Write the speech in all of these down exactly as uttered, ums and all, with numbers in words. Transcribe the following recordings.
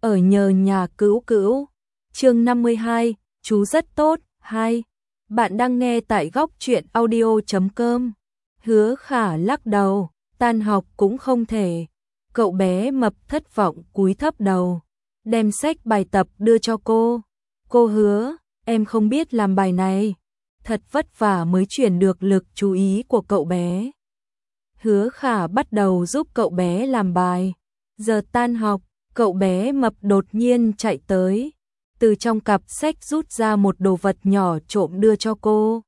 ở nhờ nhà cữu cữu. Chương năm mươi hai, chú rất tốt. Hai. Bạn đang nghe tại góc truyện audio chấm com. Hứa Khả lắc đầu, tan học cũng không thể. Cậu bé mập thất vọng cúi thấp đầu, đem sách bài tập đưa cho cô. Cô Hứa, em không biết làm bài này. Thật vất vả mới chuyển được lực chú ý của cậu bé. Hứa Khả bắt đầu giúp cậu bé làm bài. Giờ tan học, cậu bé mập đột nhiên chạy tới, từ trong cặp sách rút ra một đồ vật nhỏ trộm đưa cho cô.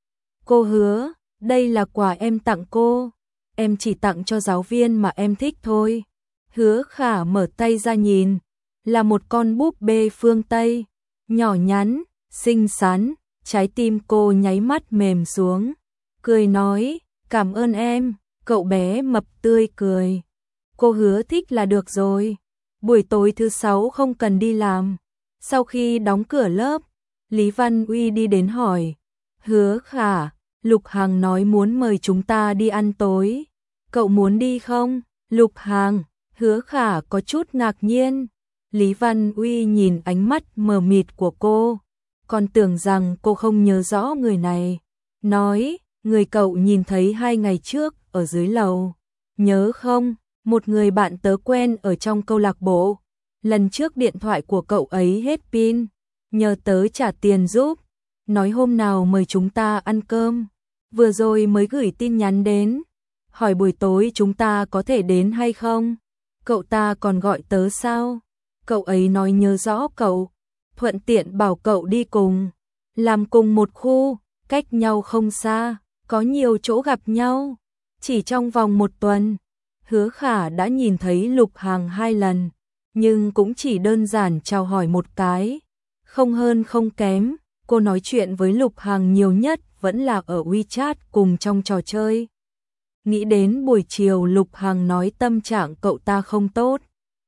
Cô Hứa, đây là quà em tặng cô. Em chỉ tặng cho giáo viên mà em thích thôi. Hứa Khả mở tay ra nhìn, là một con búp bê phương Tây, nhỏ nhắn, xinh xắn. Trái tim cô nháy mắt mềm xuống, cười nói, cảm ơn em. Cậu bé mập tươi cười. Cô Hứa thích là được rồi. Buổi tối thứ sáu không cần đi làm. Sau khi đóng cửa lớp, Lý Văn Uy đi đến hỏi, Hứa Khả, Lục Hằng nói muốn mời chúng ta đi ăn tối. Cậu muốn đi không? Lục Hằng, Hứa Khả có chút ngạc nhiên. Lý Văn Uy nhìn ánh mắt mờ mịt của cô, còn tưởng rằng cô không nhớ rõ người này. Nói, người cậu nhìn thấy hai ngày trước ở dưới lầu. Nhớ không? Một người bạn tớ quen ở trong câu lạc bộ. Lần trước điện thoại của cậu ấy hết pin, nhờ tớ trả tiền giúp. Nói hôm nào mời chúng ta ăn cơm. Vừa rồi mới gửi tin nhắn đến, hỏi buổi tối chúng ta có thể đến hay không. Cậu ta còn gọi tớ sao? Cậu ấy nói nhớ rõ cậu, thuận tiện bảo cậu đi cùng. Làm cùng một khu, cách nhau không xa, có nhiều chỗ gặp nhau. Chỉ trong vòng một tuần, Hứa Khả đã nhìn thấy Lục Hằng hai lần, nhưng cũng chỉ đơn giản chào hỏi một cái. Không hơn không kém, cô nói chuyện với Lục Hằng nhiều nhất vẫn là ở WeChat cùng trong trò chơi. Nghĩ đến buổi chiều Lục Hằng nói tâm trạng cậu ta không tốt,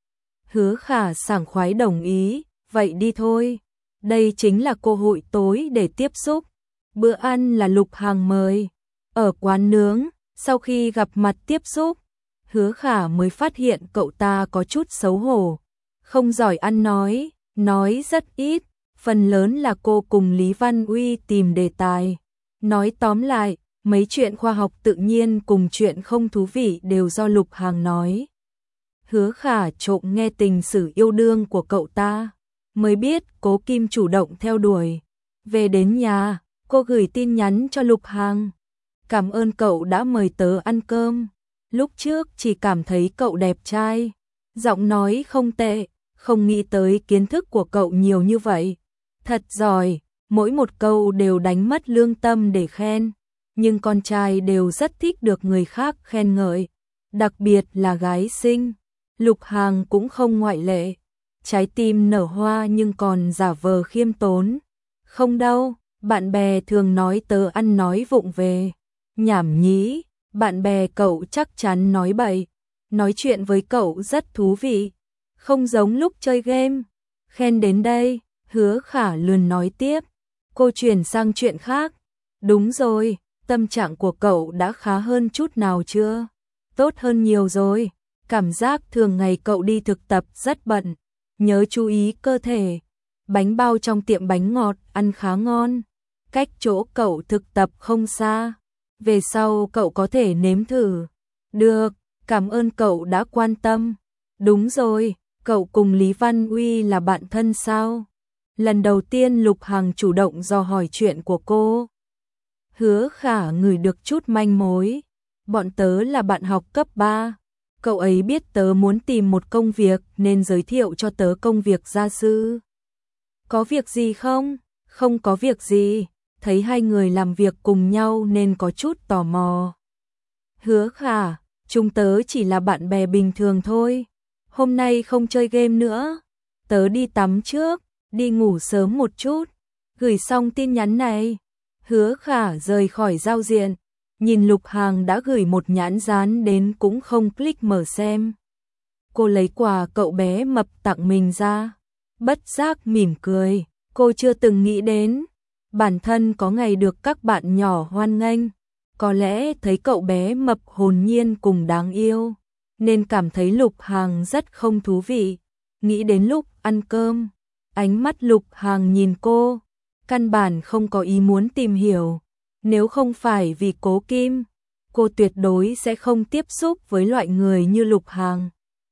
Hứa Khả sảng khoái đồng ý, vậy đi thôi. Đây chính là cơ hội tối để tiếp xúc. Bữa ăn là Lục Hằng mời, ở quán nướng. Sau khi gặp mặt tiếp xúc, Hứa Khả mới phát hiện cậu ta có chút xấu hổ, không giỏi ăn nói, nói rất ít, phần lớn là cô cùng Lý Văn Uy tìm đề tài. Nói tóm lại, mấy chuyện khoa học tự nhiên cùng chuyện không thú vị đều do Lục Hằng nói. Hứa Khả trộm nghe tình sử yêu đương của cậu ta, mới biết Cố Kim chủ động theo đuổi. Về đến nhà, cô gửi tin nhắn cho Lục Hằng. Cảm ơn cậu đã mời tớ ăn cơm. Lúc trước chỉ cảm thấy cậu đẹp trai, giọng nói không tệ, không nghĩ tới kiến thức của cậu nhiều như vậy. Thật giỏi, mỗi một câu đều đánh mất lương tâm để khen. Nhưng con trai đều rất thích được người khác khen ngợi, đặc biệt là gái xinh. Lục Hằng cũng không ngoại lệ. Trái tim nở hoa nhưng còn giả vờ khiêm tốn. Không đâu, bạn bè thường nói tớ ăn nói vụng về. Nhảm nhí, bạn bè cậu chắc chắn nói bậy. Nói chuyện với cậu rất thú vị, không giống lúc chơi game. Khen đến đây, Hứa Khả lườn nói tiếp. Cô chuyển sang chuyện khác. Đúng rồi, tâm trạng của cậu đã khá hơn chút nào chưa? Tốt hơn nhiều rồi. Cảm giác thường ngày cậu đi thực tập rất bận, nhớ chú ý cơ thể. Bánh bao trong tiệm bánh ngọt ăn khá ngon, cách chỗ cậu thực tập không xa. Về sau cậu có thể nếm thử. Được, cảm ơn cậu đã quan tâm. Đúng rồi, cậu cùng Lý Văn Uy là bạn thân sao? Lần đầu tiên Lục Hằng chủ động dò hỏi chuyện của cô. Hứa Khả ngửi được chút manh mối. Bọn tớ là bạn học cấp ba. Cậu ấy biết tớ muốn tìm một công việc nên giới thiệu cho tớ công việc gia sư. Có việc gì không? Không có việc gì. Thấy hai người làm việc cùng nhau nên có chút tò mò. Hứa Khả, chúng tớ chỉ là bạn bè bình thường thôi. Hôm nay không chơi game nữa. Tớ đi tắm trước, đi ngủ sớm một chút. Gửi xong tin nhắn này, Hứa Khả rời khỏi giao diện. Nhìn Lục Hằng đã gửi một nhãn dán đến cũng không click mở xem. Cô lấy quà cậu bé mập tặng mình ra, bất giác mỉm cười. Cô chưa từng nghĩ đến bản thân có ngày được các bạn nhỏ hoan nghênh. Có lẽ thấy cậu bé mập hồn nhiên cùng đáng yêu, nên cảm thấy Lục Hằng rất không thú vị. nghĩ đến lúc ăn cơm, ánh mắt Lục Hàng nhìn cô, căn bản không có ý muốn tìm hiểu, nếu không phải vì Cố Kim, cô tuyệt đối sẽ không tiếp xúc với loại người như Lục Hàng.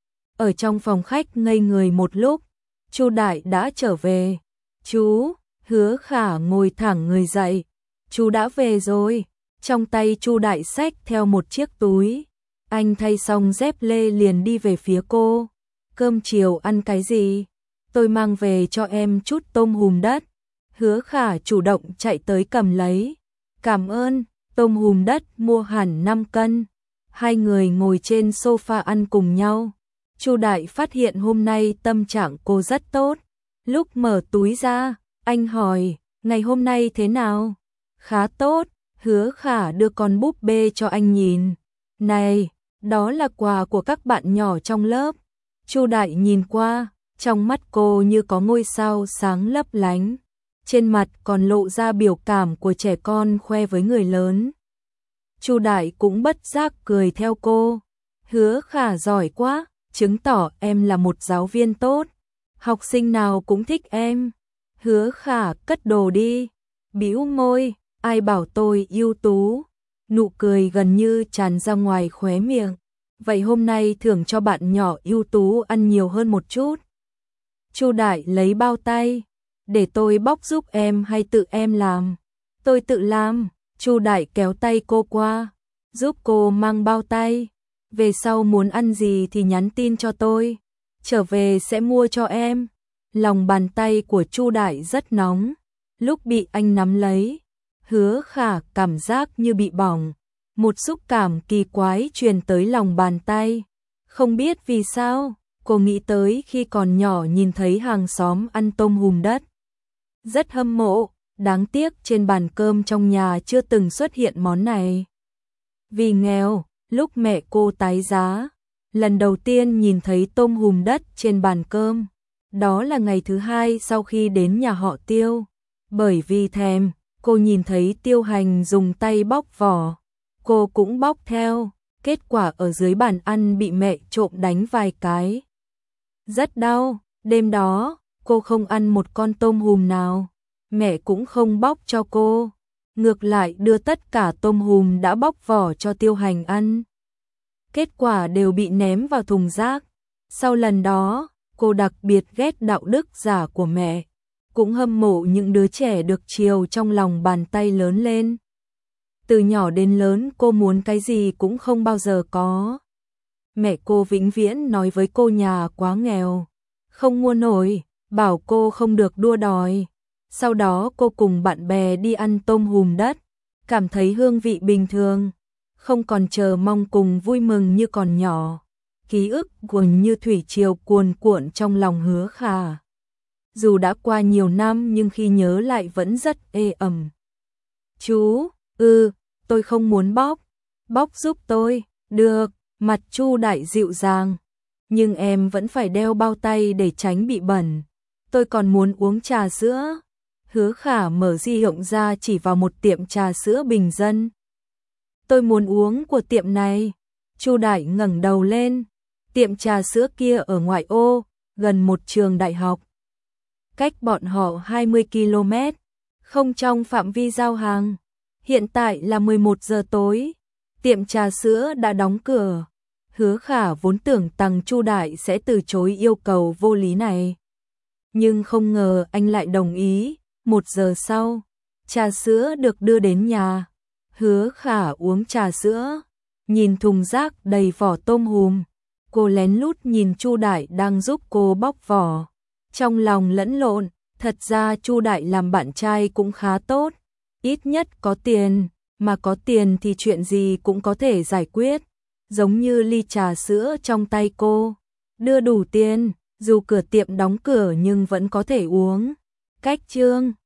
Ở trong phòng khách ngây người một lúc, Chu Đại đã trở về. "Chú." Hứa Khả ngồi thẳng người dậy. "Chú đã về rồi." Trong tay Chu Đại xách theo một chiếc túi. Anh thay xong dép lê liền đi về phía cô. "Cơm chiều ăn cái gì?" "Tôi mang về cho em chút tôm hùm đất." Hứa Khả chủ động chạy tới cầm lấy. "Cảm ơn." Tôm hùm đất mua hẳn năm cân. Hai người ngồi trên sofa ăn cùng nhau. Chu Đại phát hiện hôm nay tâm trạng cô rất tốt. Lúc mở túi ra, anh hỏi, "Ngày hôm nay thế nào?" "Khá tốt." Hứa Khả đưa con búp bê cho anh nhìn. "Này, đó là quà của các bạn nhỏ trong lớp." Chu Đại nhìn qua, trong mắt cô như có ngôi sao sáng lấp lánh. Trên mặt còn lộ ra biểu cảm của trẻ con khoe với người lớn. Chu Đại cũng bất giác cười theo cô. "Hứa Khả giỏi quá, chứng tỏ em là một giáo viên tốt. Học sinh nào cũng thích em." Hứa Khả cất đồ đi, bĩu môi, "Ai bảo tôi ưu tú." Nụ cười gần như tràn ra ngoài khóe miệng. "Vậy hôm nay thưởng cho bạn nhỏ ưu tú ăn nhiều hơn một chút." Chu Đại lấy bao tay, "Để tôi bóc giúp em hay tự em làm?" "Tôi tự làm." Chu Đại kéo tay cô qua, giúp cô mang bao tay. "Về sau muốn ăn gì thì nhắn tin cho tôi, trở về sẽ mua cho em." Lòng bàn tay của Chu Đại rất nóng, lúc bị anh nắm lấy, Hứa Khả cảm giác như bị bỏng, một xúc cảm kỳ quái truyền tới lòng bàn tay. Không biết vì sao, cô nghĩ tới khi còn nhỏ nhìn thấy hàng xóm ăn tôm hùm đất. Rất hâm mộ, đáng tiếc trên bàn cơm trong nhà chưa từng xuất hiện món này. Vì nghèo, lúc mẹ cô tái giá, lần đầu tiên nhìn thấy tôm hùm đất trên bàn cơm. Đó là ngày thứ hai sau khi đến nhà họ Tiêu. Bởi vì thèm, cô nhìn thấy Tiêu Hành dùng tay bóc vỏ. Cô cũng bóc theo, kết quả ở dưới bàn ăn bị mẹ trộm đánh vài cái. Rất đau, đêm đó, cô không ăn một con tôm hùm nào. Mẹ cũng không bóc cho cô, ngược lại đưa tất cả tôm hùm đã bóc vỏ cho Tiêu Hành ăn. Kết quả đều bị ném vào thùng rác. Sau lần đó, cô đặc biệt ghét đạo đức giả của mẹ, cũng hâm mộ những đứa trẻ được chiều trong lòng bàn tay lớn lên. Từ nhỏ đến lớn cô muốn cái gì cũng không bao giờ có. Mẹ cô vĩnh viễn nói với cô nhà quá nghèo, không mua nổi, bảo cô không được đua đòi. Sau đó cô cùng bạn bè đi ăn tôm hùm đất, cảm thấy hương vị bình thường, không còn chờ mong cùng vui mừng như còn nhỏ. Ký ức cuồn như thủy triều cuồn cuộn trong lòng Hứa Khả. Dù đã qua nhiều năm nhưng khi nhớ lại vẫn rất ê ẩm. "Chú, ừ, tôi không muốn bóc." "Bóc giúp tôi." "Được." Mặt Chu Đại dịu dàng. "Nhưng em vẫn phải đeo bao tay để tránh bị bẩn. Tôi còn muốn uống trà sữa." Hứa Khả mở di động ra chỉ vào một tiệm trà sữa bình dân. "Tôi muốn uống của tiệm này." Chu Đại ngẩng đầu lên. Tiệm trà sữa kia ở ngoại ô, gần một trường đại học. Cách bọn họ hai mươi ki lô mét, không trong phạm vi giao hàng. Hiện tại là mười một giờ tối, tiệm trà sữa đã đóng cửa. Hứa Khả vốn tưởng rằng Chu Đại sẽ từ chối yêu cầu vô lý này. Nhưng không ngờ anh lại đồng ý. Một giờ sau, trà sữa được đưa đến nhà. Hứa Khả uống trà sữa, nhìn thùng rác đầy vỏ tôm hùm. Cô lén lút nhìn Chu Đại đang giúp cô bóc vỏ. Trong lòng lẫn lộn, thật ra Chu Đại làm bạn trai cũng khá tốt. Ít nhất có tiền, mà có tiền thì chuyện gì cũng có thể giải quyết. Giống như ly trà sữa trong tay cô. Đưa đủ tiền, dù cửa tiệm đóng cửa nhưng vẫn có thể uống. Cách chương